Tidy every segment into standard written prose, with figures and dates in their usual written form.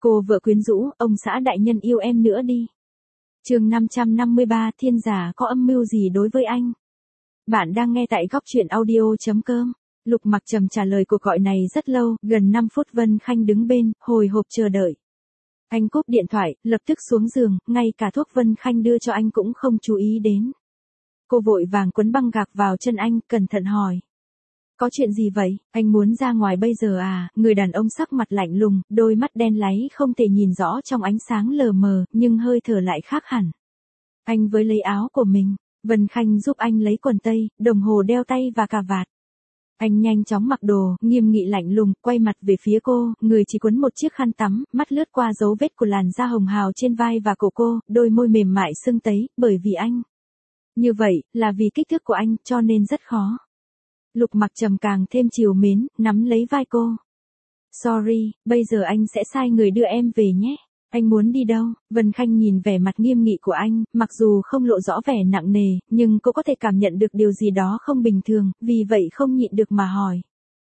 Cô vợ quyến rũ, ông xã đại nhân yêu em nữa đi. Chương 553, thiên giả có âm mưu gì đối với anh? Bạn đang nghe tại góc truyện audio.com. Lục Mặc Trầm trả lời cuộc gọi này rất lâu, gần 5 phút. Vân Khanh đứng bên, hồi hộp chờ đợi. Anh cúp điện thoại, lập tức xuống giường, ngay cả thuốc Vân Khanh đưa cho anh cũng không chú ý đến. Cô vội vàng quấn băng gạc vào chân anh, cẩn thận hỏi. Có chuyện gì vậy, anh muốn ra ngoài bây giờ à? Người đàn ông sắc mặt lạnh lùng, đôi mắt đen láy không thể nhìn rõ trong ánh sáng lờ mờ, nhưng hơi thở lại khác hẳn. Anh với lấy áo của mình, Vân Khanh giúp anh lấy quần tây, đồng hồ đeo tay và cà vạt. Anh nhanh chóng mặc đồ, nghiêm nghị lạnh lùng, quay mặt về phía cô, người chỉ quấn một chiếc khăn tắm, mắt lướt qua dấu vết của làn da hồng hào trên vai và cổ cô, đôi môi mềm mại sưng tấy, bởi vì anh. Như vậy, là vì kích thước của anh, cho nên rất khó. Lục Mặc Trầm càng thêm trìu mến, nắm lấy vai cô. Sorry, bây giờ anh sẽ sai người đưa em về nhé. Anh muốn đi đâu? Vân Khanh nhìn vẻ mặt nghiêm nghị của anh, mặc dù không lộ rõ vẻ nặng nề, nhưng cô có thể cảm nhận được điều gì đó không bình thường, vì vậy không nhịn được mà hỏi.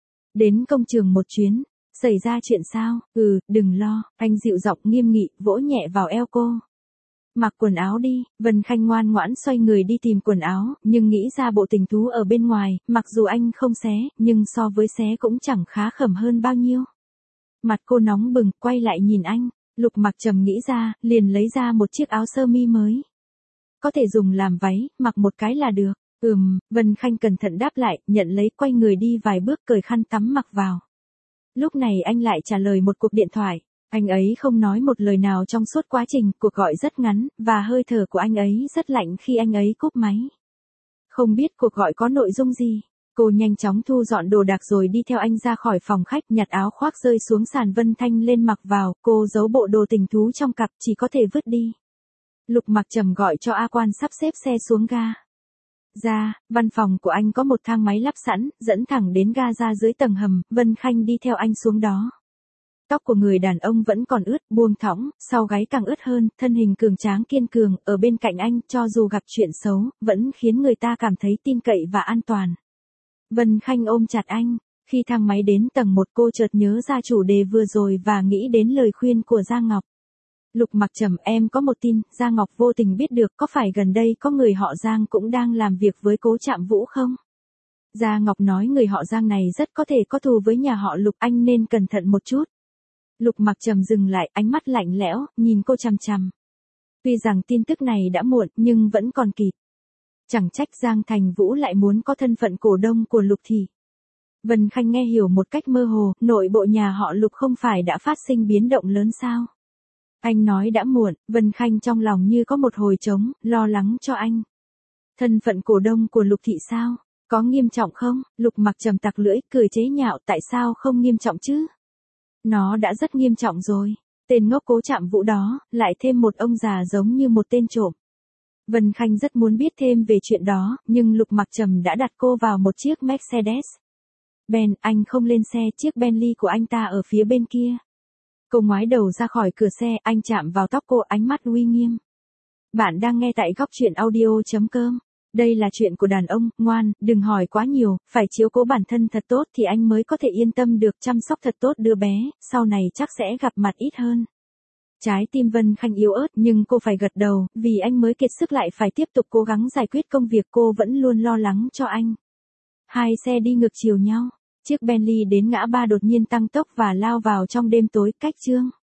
Đến công trường một chuyến. Xảy ra chuyện sao? Đừng lo, anh dịu giọng nghiêm nghị, vỗ nhẹ vào eo cô. Mặc quần áo đi. Vân Khanh ngoan ngoãn xoay người đi tìm quần áo, nhưng nghĩ ra bộ tình thú ở bên ngoài, mặc dù anh không xé, nhưng so với xé cũng chẳng khá khẩm hơn bao nhiêu. Mặt cô nóng bừng, quay lại nhìn anh. Lục Mặc Trầm nghĩ ra, liền lấy ra một chiếc áo sơ mi mới. Có thể dùng làm váy, mặc một cái là được. Vân Khanh cẩn thận đáp lại, nhận lấy, quay người đi vài bước, cởi khăn tắm mặc vào. Lúc này anh lại trả lời một cuộc điện thoại. Anh ấy không nói một lời nào trong suốt quá trình, cuộc gọi rất ngắn, và hơi thở của anh ấy rất lạnh khi anh ấy cúp máy. Không biết cuộc gọi có nội dung gì. Cô nhanh chóng thu dọn đồ đạc rồi đi theo anh ra khỏi phòng khách, nhặt áo khoác rơi xuống sàn. Vân Thanh lên mặc vào, cô giấu bộ đồ tình thú trong cặp, chỉ có thể vứt đi. Lục Mặc Trầm gọi cho A Quan sắp xếp xe xuống ga. Văn phòng của anh có một thang máy lắp sẵn, dẫn thẳng đến ga ra dưới tầng hầm. Vân Khanh đi theo anh xuống đó. Tóc của người đàn ông vẫn còn ướt, buông thõng, sau gáy càng ướt hơn, thân hình cường tráng kiên cường, ở bên cạnh anh, cho dù gặp chuyện xấu, vẫn khiến người ta cảm thấy tin cậy và an toàn. Vân Khanh ôm chặt anh. Khi thang máy đến tầng 1, cô chợt nhớ ra chủ đề vừa rồi và nghĩ đến lời khuyên của Giang Ngọc. Lục Mặc Trầm, em có một tin, Giang Ngọc vô tình biết được, có phải gần đây có người họ Giang cũng đang làm việc với Cố Trạm Vũ không? Giang Ngọc nói người họ Giang này rất có thể có thù với nhà họ Lục, anh nên cẩn thận một chút. Lục Mặc Trầm dừng lại, ánh mắt lạnh lẽo, nhìn cô chằm chằm. Tuy rằng tin tức này đã muộn, nhưng vẫn còn kịp. Chẳng trách Giang Thành Vũ lại muốn có thân phận cổ đông của Lục Thị. Vân Khanh nghe hiểu một cách mơ hồ, nội bộ nhà họ Lục không phải đã phát sinh biến động lớn sao? Anh nói đã muộn, Vân Khanh trong lòng như có một hồi trống, lo lắng cho anh. Thân phận cổ đông của Lục Thị sao? Có nghiêm trọng không? Lục Mặc Trầm tặc lưỡi, cười chế nhạo, tại sao không nghiêm trọng chứ? Nó đã rất nghiêm trọng rồi. Tên ngốc Cố Trạm Vũ đó, lại thêm một ông già giống như một tên trộm. Vân Khanh rất muốn biết thêm về chuyện đó, nhưng Lục Mặc Trầm đã đặt cô vào một chiếc Mercedes. Ben, anh không lên xe, chiếc Bentley của anh ta ở phía bên kia. Cô ngoái đầu ra khỏi cửa xe, anh chạm vào tóc cô, ánh mắt uy nghiêm. Bạn đang nghe tại góc truyện audio.com. Đây là chuyện của đàn ông, ngoan, đừng hỏi quá nhiều, phải chiếu cố bản thân thật tốt thì anh mới có thể yên tâm được chăm sóc thật tốt đứa bé, sau này chắc sẽ gặp mặt ít hơn. Trái tim Vân Khanh yếu ớt nhưng cô phải gật đầu, vì anh mới kiệt sức lại phải tiếp tục cố gắng giải quyết công việc, cô vẫn luôn lo lắng cho anh. Hai xe đi ngược chiều nhau, chiếc Bentley đến ngã ba đột nhiên tăng tốc và lao vào trong đêm tối, cách Trương